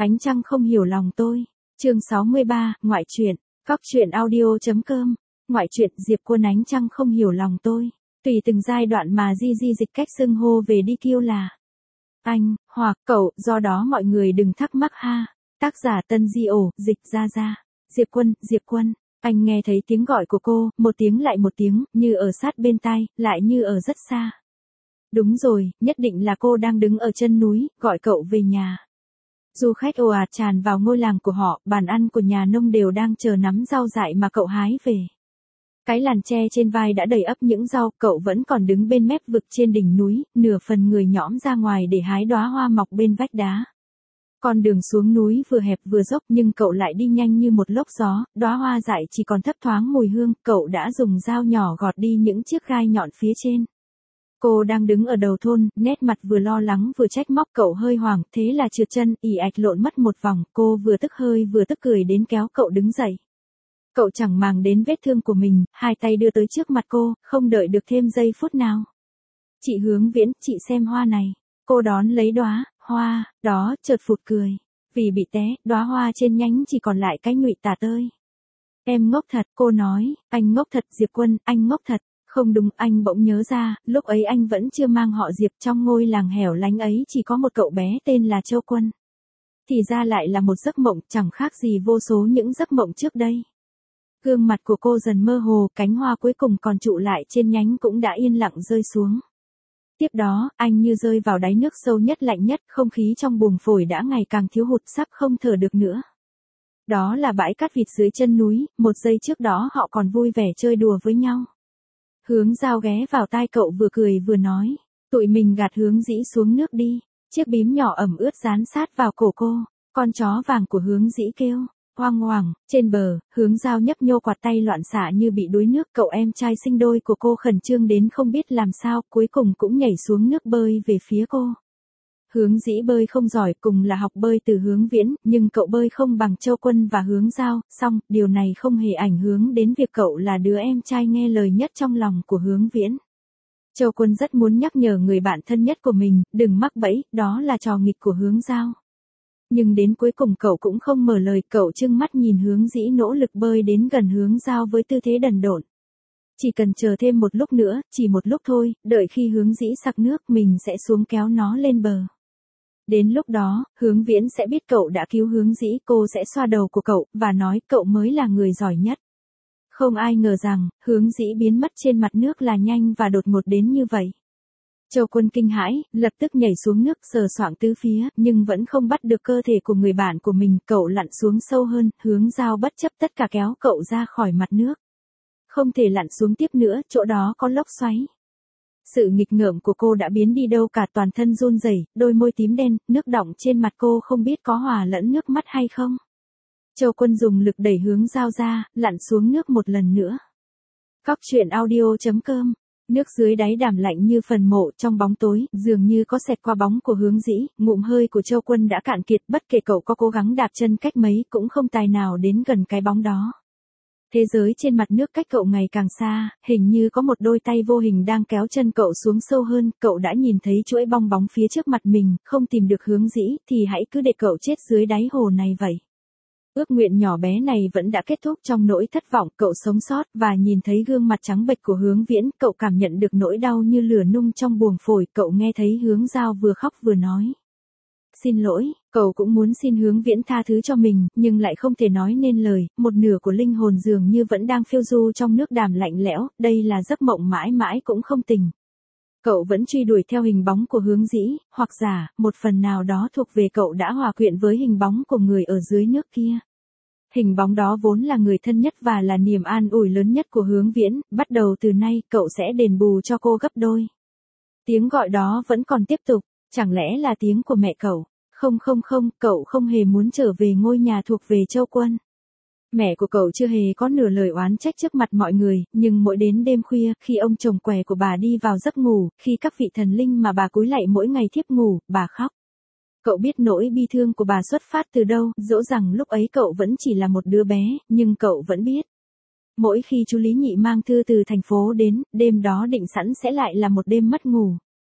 Ánh trăng không hiểu lòng tôi. Chương 63, ngoại truyện. Các truyện audio.com. Ngoại truyện Diệp Quân. Ánh trăng không hiểu lòng tôi. Tùy từng giai đoạn mà Di dịch cách xưng hô về đi kêu là anh, hoặc cậu, do đó mọi người đừng thắc mắc ha. Tác giả Tân Di ổ, dịch ra. Diệp Quân. Anh nghe thấy tiếng gọi của cô, một tiếng lại một tiếng, như ở sát bên tai, lại như ở rất xa. Đúng rồi, nhất định là cô đang đứng ở chân núi, gọi cậu về nhà. Du khách ồ ạt tràn vào ngôi làng của họ, bàn ăn của nhà nông đều đang chờ nắm rau dại mà cậu hái về. Cái làn tre trên vai đã đầy ắp những rau, cậu vẫn còn đứng bên mép vực trên đỉnh núi, nửa phần người nhõm ra ngoài để hái đóa hoa mọc bên vách đá. Con đường xuống núi vừa hẹp vừa dốc nhưng cậu lại đi nhanh như một lốc gió, đóa hoa dại chỉ còn thấp thoáng mùi hương, cậu đã dùng dao nhỏ gọt đi những chiếc gai nhọn phía trên. Cô đang đứng ở đầu thôn, nét mặt vừa lo lắng vừa trách móc, cậu hơi hoảng, thế là trượt chân, ì ạch lộn mất một vòng, cô vừa tức hơi vừa tức cười đến kéo cậu đứng dậy. Cậu chẳng màng đến vết thương của mình, hai tay đưa tới trước mặt cô, không đợi được thêm giây phút nào. Chị Hướng Viễn, chị xem hoa này. Cô đón lấy đóa hoa đó, chợt phụt cười. Vì bị té, đóa hoa trên nhánh chỉ còn lại cái nhụy tả tơi. Em ngốc thật, cô nói, anh ngốc thật Diệp Quân, anh ngốc thật. Không đúng, anh bỗng nhớ ra, lúc ấy anh vẫn chưa mang họ Diệp, trong ngôi làng hẻo lánh ấy chỉ có một cậu bé tên là Châu Quân. Thì ra lại là một giấc mộng, chẳng khác gì vô số những giấc mộng trước đây. Gương mặt của cô dần mơ hồ, cánh hoa cuối cùng còn trụ lại trên nhánh cũng đã yên lặng rơi xuống. Tiếp đó, anh như rơi vào đáy nước sâu nhất lạnh nhất, không khí trong buồng phổi đã ngày càng thiếu hụt, sắp không thở được nữa. Đó là bãi cát vịt dưới chân núi, một giây trước đó họ còn vui vẻ chơi đùa với nhau. Hướng Giao ghé vào tai cậu vừa cười vừa nói, tụi mình gạt Hướng Dĩ xuống nước đi. Chiếc bím nhỏ ẩm ướt dán sát vào cổ cô, con chó vàng của Hướng Dĩ kêu, hoang hoảng, trên bờ, Hướng Giao nhấp nhô quạt tay loạn xạ như bị đuối nước, cậu em trai sinh đôi của cô khẩn trương đến không biết làm sao, cuối cùng cũng nhảy xuống nước bơi về phía cô. Hướng Dĩ bơi không giỏi, cùng là học bơi từ Hướng Viễn, nhưng cậu bơi không bằng Châu Quân và Hướng Giao, song, điều này không hề ảnh hưởng đến việc cậu là đứa em trai nghe lời nhất trong lòng của Hướng Viễn. Châu Quân rất muốn nhắc nhở người bạn thân nhất của mình, đừng mắc bẫy, đó là trò nghịch của Hướng Giao. Nhưng đến cuối cùng cậu cũng không mở lời, cậu trừng mắt nhìn Hướng Dĩ nỗ lực bơi đến gần Hướng Giao với tư thế đần độn. Chỉ cần chờ thêm một lúc nữa, chỉ một lúc thôi, đợi khi Hướng Dĩ sặc nước mình sẽ xuống kéo nó lên bờ. Đến lúc đó, Hướng Viễn sẽ biết cậu đã cứu Hướng Dĩ, cô sẽ xoa đầu của cậu, và nói cậu mới là người giỏi nhất. Không ai ngờ rằng, Hướng Dĩ biến mất trên mặt nước là nhanh và đột ngột đến như vậy. Châu Quân kinh hãi, lập tức nhảy xuống nước sờ soạng tứ phía, nhưng vẫn không bắt được cơ thể của người bạn của mình, cậu lặn xuống sâu hơn, Hướng Giao bất chấp tất cả kéo cậu ra khỏi mặt nước. Không thể lặn xuống tiếp nữa, chỗ đó có lốc xoáy. Sự nghịch ngợm của cô đã biến đi đâu cả, toàn thân run rẩy, đôi môi tím đen, nước đọng trên mặt cô không biết có hòa lẫn nước mắt hay không. Châu Quân dùng lực đẩy Hướng Giao ra, lặn xuống nước một lần nữa. Các truyện audio.com. Nước dưới đáy đàm lạnh như phần mộ, trong bóng tối, dường như có xẹt qua bóng của Hướng Dĩ, ngụm hơi của Châu Quân đã cạn kiệt, bất kể cậu có cố gắng đạp chân cách mấy cũng không tài nào đến gần cái bóng đó. Thế giới trên mặt nước cách cậu ngày càng xa, hình như có một đôi tay vô hình đang kéo chân cậu xuống sâu hơn, cậu đã nhìn thấy chuỗi bong bóng phía trước mặt mình, không tìm được Hướng Dĩ, thì hãy cứ để cậu chết dưới đáy hồ này vậy. Ước nguyện nhỏ bé này vẫn đã kết thúc trong nỗi thất vọng, cậu sống sót, và nhìn thấy gương mặt trắng bệch của Hướng Viễn, cậu cảm nhận được nỗi đau như lửa nung trong buồng phổi, cậu nghe thấy Hướng Giao vừa khóc vừa nói. Xin lỗi, cậu cũng muốn xin Hướng Viễn tha thứ cho mình, nhưng lại không thể nói nên lời, một nửa của linh hồn dường như vẫn đang phiêu du trong nước đàm lạnh lẽo, đây là giấc mộng mãi mãi cũng không tỉnh. Cậu vẫn truy đuổi theo hình bóng của Hướng Dĩ, hoặc giả, một phần nào đó thuộc về cậu đã hòa quyện với hình bóng của người ở dưới nước kia. Hình bóng đó vốn là người thân nhất và là niềm an ủi lớn nhất của Hướng Viễn, bắt đầu từ nay, cậu sẽ đền bù cho cô gấp đôi. Tiếng gọi đó vẫn còn tiếp tục, chẳng lẽ là tiếng của mẹ cậu? Không, cậu không hề muốn trở về ngôi nhà thuộc về Châu Quân. Mẹ của cậu chưa hề có nửa lời oán trách trước mặt mọi người, nhưng mỗi đến đêm khuya, khi ông chồng què của bà đi vào giấc ngủ, khi các vị thần linh mà bà cúi lạy mỗi ngày thiếp ngủ, bà khóc. Cậu biết nỗi bi thương của bà xuất phát từ đâu, dẫu rằng lúc ấy cậu vẫn chỉ là một đứa bé, nhưng cậu vẫn biết. Mỗi khi chú Lý Nhị mang thư từ thành phố đến, đêm đó định sẵn sẽ lại là một đêm mất ngủ.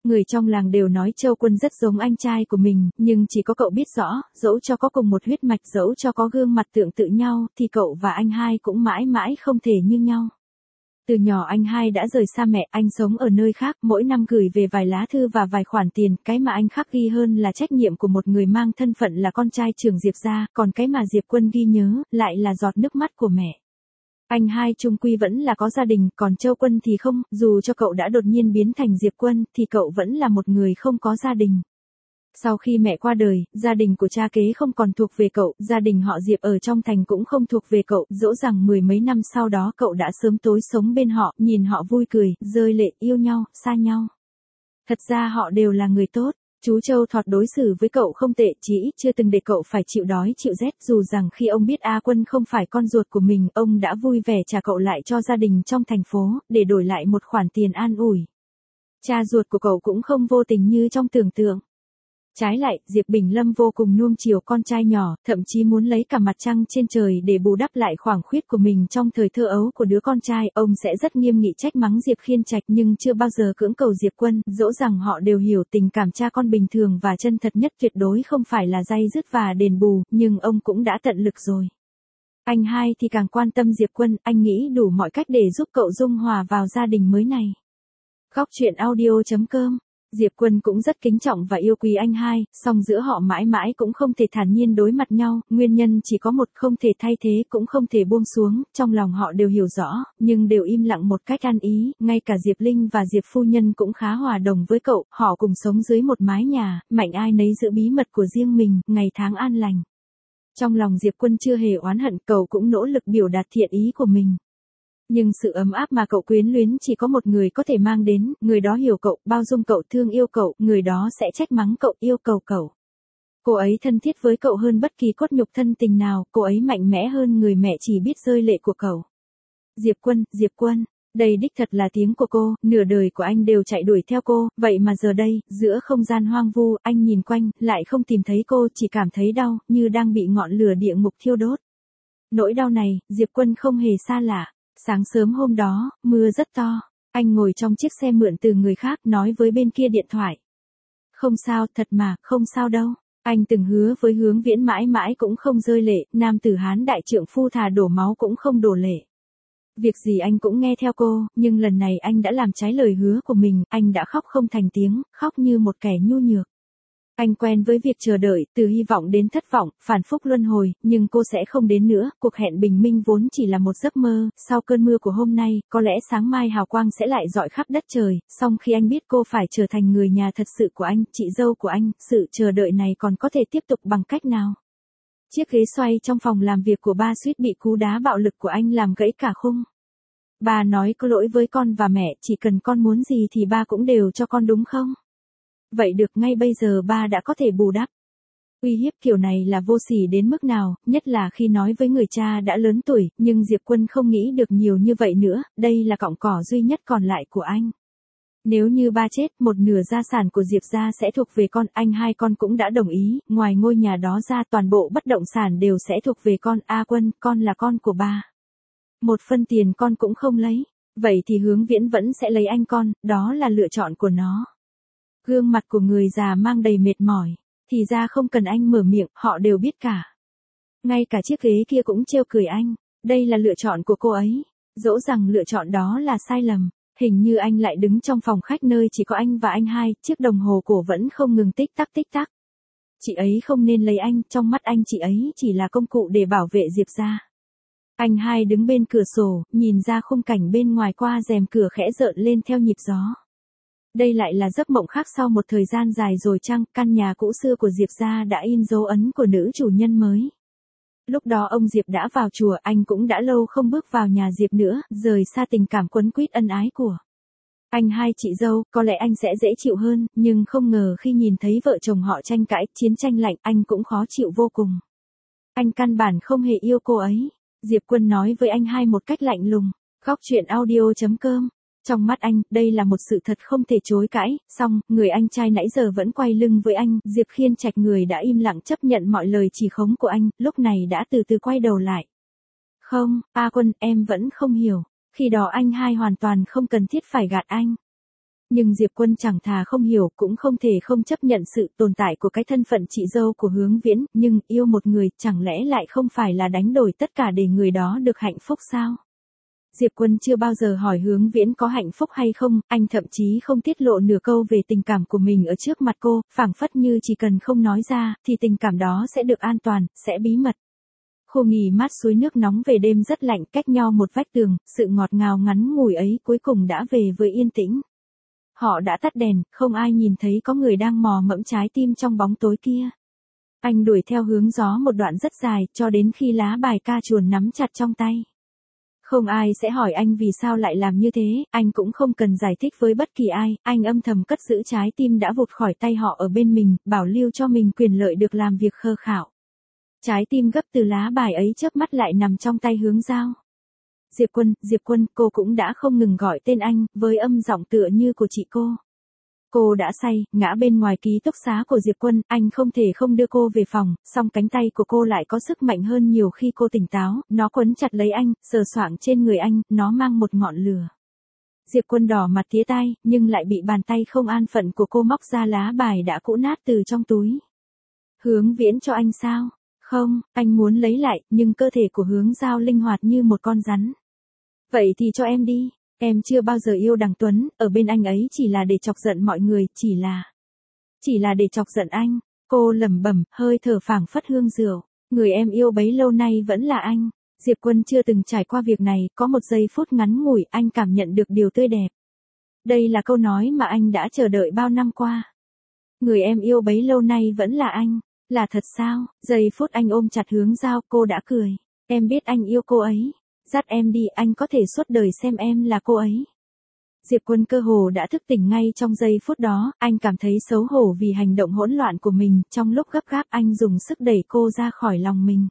Người trong làng đều nói Châu Quân rất giống anh trai của mình, nhưng chỉ có cậu biết rõ, dẫu cho có cùng một huyết mạch, dẫu cho có gương mặt tương tự nhau, thì cậu và anh hai cũng mãi mãi không thể như nhau. Từ nhỏ anh hai đã rời xa mẹ, anh sống ở nơi khác, mỗi năm gửi về vài lá thư và vài khoản tiền, cái mà anh khắc ghi hơn là trách nhiệm của một người mang thân phận là con trai trưởng Diệp gia, còn cái mà Diệp Quân ghi nhớ, lại là giọt nước mắt của mẹ. Anh hai chung quy vẫn là có gia đình, còn Châu Quân thì không, dù cho cậu đã đột nhiên biến thành Diệp Quân, thì cậu vẫn là một người không có gia đình. Sau khi mẹ qua đời, gia đình của cha kế không còn thuộc về cậu, gia đình họ Diệp ở trong thành cũng không thuộc về cậu, dẫu rằng mười mấy năm sau đó cậu đã sớm tối sống bên họ, nhìn họ vui cười, rơi lệ, yêu nhau, xa nhau. Thật ra họ đều là người tốt. Chú Châu Thọt đối xử với cậu không tệ, chỉ ít chưa từng để cậu phải chịu đói chịu rét, dù rằng khi ông biết A Quân không phải con ruột của mình, ông đã vui vẻ trả cậu lại cho gia đình trong thành phố, để đổi lại một khoản tiền an ủi. Cha ruột của cậu cũng không vô tình như trong tưởng tượng. Trái lại, Diệp Bình Lâm vô cùng nuông chiều con trai nhỏ, thậm chí muốn lấy cả mặt trăng trên trời để bù đắp lại khoảng khuyết của mình trong thời thơ ấu của đứa con trai. Ông sẽ rất nghiêm nghị trách mắng Diệp Khiên Trạch nhưng chưa bao giờ cưỡng cầu Diệp Quân, dẫu rằng họ đều hiểu tình cảm cha con bình thường và chân thật nhất tuyệt đối không phải là day dứt và đền bù, nhưng ông cũng đã tận lực rồi. Anh hai thì càng quan tâm Diệp Quân, anh nghĩ đủ mọi cách để giúp cậu dung hòa vào gia đình mới này. Góc truyện audio.com. Diệp Quân cũng rất kính trọng và yêu quý anh hai, song giữa họ mãi mãi cũng không thể thản nhiên đối mặt nhau, nguyên nhân chỉ có một, không thể thay thế cũng không thể buông xuống, trong lòng họ đều hiểu rõ, nhưng đều im lặng một cách ăn ý, ngay cả Diệp Linh và Diệp phu nhân cũng khá hòa đồng với cậu, họ cùng sống dưới một mái nhà, mạnh ai nấy giữ bí mật của riêng mình, ngày tháng an lành. Trong lòng Diệp Quân chưa hề oán hận, cậu cũng nỗ lực biểu đạt thiện ý của mình. Nhưng sự ấm áp mà cậu quyến luyến chỉ có một người có thể mang đến, người đó hiểu cậu, bao dung cậu, thương yêu cậu, người đó sẽ trách mắng cậu, yêu cầu cậu. Cô ấy thân thiết với cậu hơn bất kỳ cốt nhục thân tình nào, cô ấy mạnh mẽ hơn người mẹ chỉ biết rơi lệ của cậu. Diệp Quân, đây đích thật là tiếng của cô, nửa đời của anh đều chạy đuổi theo cô, vậy mà giờ đây, giữa không gian hoang vu, anh nhìn quanh, lại không tìm thấy cô, chỉ cảm thấy đau, như đang bị ngọn lửa địa ngục thiêu đốt. Nỗi đau này, Diệp Quân không hề xa lạ. Sáng sớm hôm đó, mưa rất to, anh ngồi trong chiếc xe mượn từ người khác nói với bên kia điện thoại. Không sao, thật mà, không sao đâu. Anh từng hứa với Hướng Viễn mãi mãi cũng không rơi lệ, nam tử Hán đại trượng phu thà đổ máu cũng không đổ lệ. Việc gì anh cũng nghe theo cô, nhưng lần này anh đã làm trái lời hứa của mình, anh đã khóc không thành tiếng, khóc như một kẻ nhu nhược. Anh quen với việc chờ đợi, từ hy vọng đến thất vọng, phản phúc luân hồi, nhưng cô sẽ không đến nữa, cuộc hẹn bình minh vốn chỉ là một giấc mơ, sau cơn mưa của hôm nay, có lẽ sáng mai hào quang sẽ lại rọi khắp đất trời, song khi anh biết cô phải trở thành người nhà thật sự của anh, chị dâu của anh, sự chờ đợi này còn có thể tiếp tục bằng cách nào? Chiếc ghế xoay trong phòng làm việc của ba suýt bị cú đá bạo lực của anh làm gãy cả khung. Ba nói có lỗi với con và mẹ, chỉ cần con muốn gì thì ba cũng đều cho con đúng không? Vậy được, ngay bây giờ ba đã có thể bù đắp. Uy hiếp kiểu này là vô sỉ đến mức nào, nhất là khi nói với người cha đã lớn tuổi, nhưng Diệp Quân không nghĩ được nhiều như vậy nữa, đây là cọng cỏ duy nhất còn lại của anh. Nếu như ba chết, một nửa gia sản của Diệp gia sẽ thuộc về con, anh hai con cũng đã đồng ý, ngoài ngôi nhà đó ra toàn bộ bất động sản đều sẽ thuộc về con, A Quân, con là con của ba. Một phân tiền con cũng không lấy, vậy thì Hướng Viễn vẫn sẽ lấy anh con, đó là lựa chọn của nó. Gương mặt của người già mang đầy mệt mỏi, thì ra không cần anh mở miệng, họ đều biết cả. Ngay cả chiếc ghế kia cũng trêu cười anh, đây là lựa chọn của cô ấy, dẫu rằng lựa chọn đó là sai lầm. Hình như anh lại đứng trong phòng khách nơi chỉ có anh và anh hai, chiếc đồng hồ cổ vẫn không ngừng tích tắc tích tắc. Chị ấy không nên lấy anh, trong mắt anh chị ấy chỉ là công cụ để bảo vệ Diệp gia. Anh hai đứng bên cửa sổ, nhìn ra khung cảnh bên ngoài qua rèm cửa khẽ rợn lên theo nhịp gió. Đây lại là giấc mộng khác sau một thời gian dài rồi chăng, căn nhà cũ xưa của Diệp gia đã in dấu ấn của nữ chủ nhân mới. Lúc đó ông Diệp đã vào chùa, anh cũng đã lâu không bước vào nhà Diệp nữa, rời xa tình cảm quấn quýt ân ái của anh hai chị dâu, có lẽ anh sẽ dễ chịu hơn, nhưng không ngờ khi nhìn thấy vợ chồng họ tranh cãi, chiến tranh lạnh, anh cũng khó chịu vô cùng. Anh căn bản không hề yêu cô ấy. Diệp Quân nói với anh hai một cách lạnh lùng. Góc truyện audio.com. Trong mắt anh, đây là một sự thật không thể chối cãi, song, người anh trai nãy giờ vẫn quay lưng với anh, Diệp Khiên Trạch người đã im lặng chấp nhận mọi lời chỉ khống của anh, lúc này đã từ từ quay đầu lại. Không, A Quân, em vẫn không hiểu, khi đó anh hai hoàn toàn không cần thiết phải gạt anh. Nhưng Diệp Quân chẳng thà không hiểu cũng không thể không chấp nhận sự tồn tại của cái thân phận chị dâu của Hướng Viễn, nhưng yêu một người chẳng lẽ lại không phải là đánh đổi tất cả để người đó được hạnh phúc sao? Diệp Quân chưa bao giờ hỏi Hướng Viễn có hạnh phúc hay không, anh thậm chí không tiết lộ nửa câu về tình cảm của mình ở trước mặt cô, phảng phất như chỉ cần không nói ra, thì tình cảm đó sẽ được an toàn, sẽ bí mật. Khu nghỉ mát suối nước nóng về đêm rất lạnh, cách nhau một vách tường, sự ngọt ngào ngắn ngủi ấy cuối cùng đã về với yên tĩnh. Họ đã tắt đèn, không ai nhìn thấy có người đang mò mẫm trái tim trong bóng tối kia. Anh đuổi theo hướng gió một đoạn rất dài, cho đến khi lá bài ca chuồn nắm chặt trong tay. Không ai sẽ hỏi anh vì sao lại làm như thế, anh cũng không cần giải thích với bất kỳ ai, anh âm thầm cất giữ trái tim đã vụt khỏi tay họ ở bên mình, bảo lưu cho mình quyền lợi được làm việc khơ khảo. Trái tim gấp từ lá bài ấy chớp mắt lại nằm trong tay Hướng Giao. Diệp Quân, cô cũng đã không ngừng gọi tên anh, với âm giọng tựa như của chị cô. Cô đã say, ngã bên ngoài ký túc xá của Diệp Quân, anh không thể không đưa cô về phòng, song cánh tay của cô lại có sức mạnh hơn nhiều khi cô tỉnh táo, nó quấn chặt lấy anh, sờ soạng trên người anh, nó mang một ngọn lửa. Diệp Quân đỏ mặt tía tai, nhưng lại bị bàn tay không an phận của cô móc ra lá bài đã cũ nát từ trong túi. Hướng Viễn cho anh sao? Không, anh muốn lấy lại, nhưng cơ thể của Hướng Giao linh hoạt như một con rắn. Vậy thì cho em đi, em chưa bao giờ yêu Đằng Tuấn, ở bên anh ấy chỉ là để chọc giận mọi người, chỉ là để chọc giận anh. Cô lẩm bẩm, hơi thở phảng phất hương rượu, người em yêu bấy lâu nay vẫn là anh. Diệp Quân chưa từng trải qua việc này, có một giây phút ngắn ngủi, anh cảm nhận được điều tươi đẹp. Đây là câu nói mà anh đã chờ đợi bao năm qua. Người em yêu bấy lâu nay vẫn là anh. Là thật sao? Giây phút anh ôm chặt Hướng Giao, cô đã cười. Em biết anh yêu cô ấy. Dắt em đi, anh có thể suốt đời xem em là cô ấy. Diệp Quân cơ hồ đã thức tỉnh ngay trong giây phút đó, anh cảm thấy xấu hổ vì hành động hỗn loạn của mình, trong lúc gấp gáp anh dùng sức đẩy cô ra khỏi lòng mình.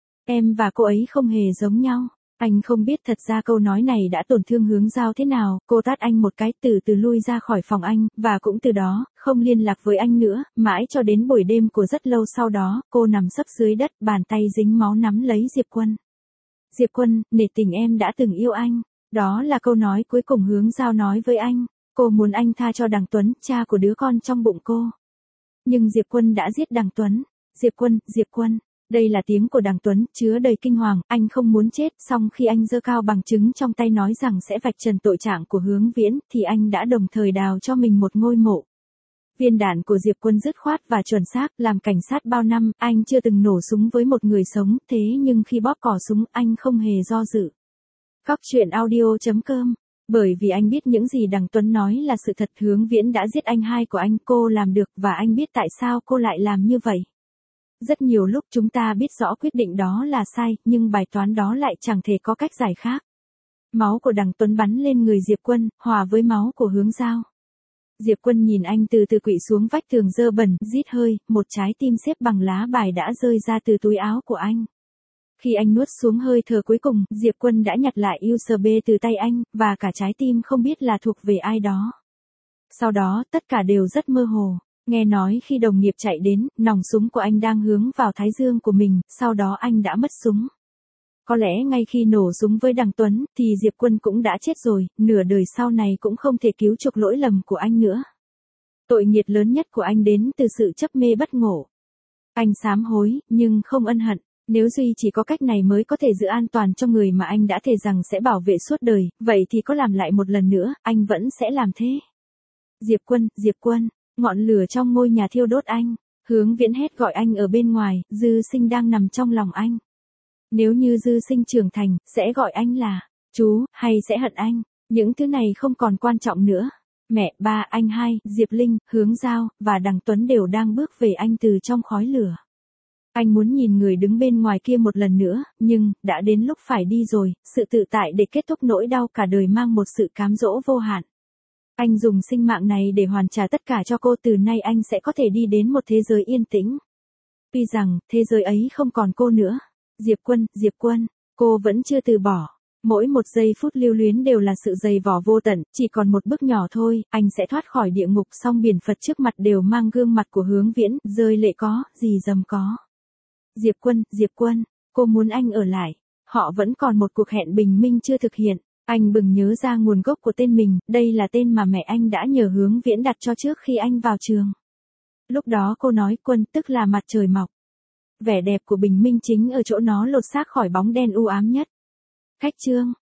Em và cô ấy không hề giống nhau. Anh không biết thật ra câu nói này đã tổn thương Hướng Giao thế nào, cô tát anh một cái, từ từ lui ra khỏi phòng anh, và cũng từ đó, không liên lạc với anh nữa, mãi cho đến buổi đêm của rất lâu sau đó, cô nằm sấp dưới đất, bàn tay dính máu nắm lấy Diệp Quân. Diệp Quân, nể tình em đã từng yêu anh. Đó là câu nói cuối cùng Hướng Giao nói với anh. Cô muốn anh tha cho Đằng Tuấn, cha của đứa con trong bụng cô. Nhưng Diệp Quân đã giết Đằng Tuấn. Diệp Quân. Đây là tiếng của Đằng Tuấn, chứa đầy kinh hoàng, anh không muốn chết, song khi anh giơ cao bằng chứng trong tay nói rằng sẽ vạch trần tội trạng của Hướng Viễn, thì anh đã đồng thời đào cho mình một ngôi mộ. Viên đạn của Diệp Quân dứt khoát và chuẩn xác, làm cảnh sát bao năm, anh chưa từng nổ súng với một người sống, thế nhưng khi bóp cò súng, anh không hề do dự. Góc truyện audio.com. Bởi vì anh biết những gì Đằng Tuấn nói là sự thật, Hướng Viễn đã giết anh hai của anh, cô làm được, và anh biết tại sao cô lại làm như vậy. Rất nhiều lúc chúng ta biết rõ quyết định đó là sai, nhưng bài toán đó lại chẳng thể có cách giải khác. Máu của Đằng Tuấn bắn lên người Diệp Quân, hòa với máu của Hướng Giao. Diệp Quân nhìn anh từ từ quỵ xuống vách tường dơ bẩn, rít hơi, một trái tim xếp bằng lá bài đã rơi ra từ túi áo của anh. Khi anh nuốt xuống hơi thở cuối cùng, Diệp Quân đã nhặt lại USB từ tay anh, và cả trái tim không biết là thuộc về ai đó. Sau đó, tất cả đều rất mơ hồ. Nghe nói khi đồng nghiệp chạy đến, nòng súng của anh đang hướng vào thái dương của mình, sau đó anh đã mất súng. Có lẽ ngay khi nổ súng với Đằng Tuấn, thì Diệp Quân cũng đã chết rồi, nửa đời sau này cũng không thể cứu chuộc lỗi lầm của anh nữa. Tội nghiệt lớn nhất của anh đến từ sự chấp mê bất ngộ. Anh sám hối, nhưng không ân hận. Nếu duy chỉ có cách này mới có thể giữ an toàn cho người mà anh đã thề rằng sẽ bảo vệ suốt đời, vậy thì có làm lại một lần nữa, anh vẫn sẽ làm thế. Diệp Quân, ngọn lửa trong ngôi nhà thiêu đốt anh. Hướng Viễn hét gọi anh ở bên ngoài, Dư Sinh đang nằm trong lòng anh. Nếu như Dư Sinh trưởng thành, sẽ gọi anh là chú, hay sẽ hận anh. Những thứ này không còn quan trọng nữa. Mẹ, ba, anh hai, Diệp Linh, Hướng Giao, và Đằng Tuấn đều đang bước về anh từ trong khói lửa. Anh muốn nhìn người đứng bên ngoài kia một lần nữa, nhưng, đã đến lúc phải đi rồi, sự tự tại để kết thúc nỗi đau cả đời mang một sự cám dỗ vô hạn. Anh dùng sinh mạng này để hoàn trả tất cả cho cô, từ nay anh sẽ có thể đi đến một thế giới yên tĩnh. Tuy rằng, thế giới ấy không còn cô nữa. Diệp Quân, cô vẫn chưa từ bỏ. Mỗi một giây phút lưu luyến đều là sự dày vò vô tận, chỉ còn một bước nhỏ thôi, anh sẽ thoát khỏi địa ngục, song biển Phật trước mặt đều mang gương mặt của Hướng Viễn, rơi lệ có, gì dầm có. Diệp Quân, cô muốn anh ở lại. Họ vẫn còn một cuộc hẹn bình minh chưa thực hiện. Anh bừng nhớ ra nguồn gốc của tên mình, đây là tên mà mẹ anh đã nhờ Hướng Viễn đặt cho trước khi anh vào trường. Lúc đó cô nói Quân tức là mặt trời mọc. Vẻ đẹp của bình minh chính ở chỗ nó lột xác khỏi bóng đen u ám nhất. Khách trương.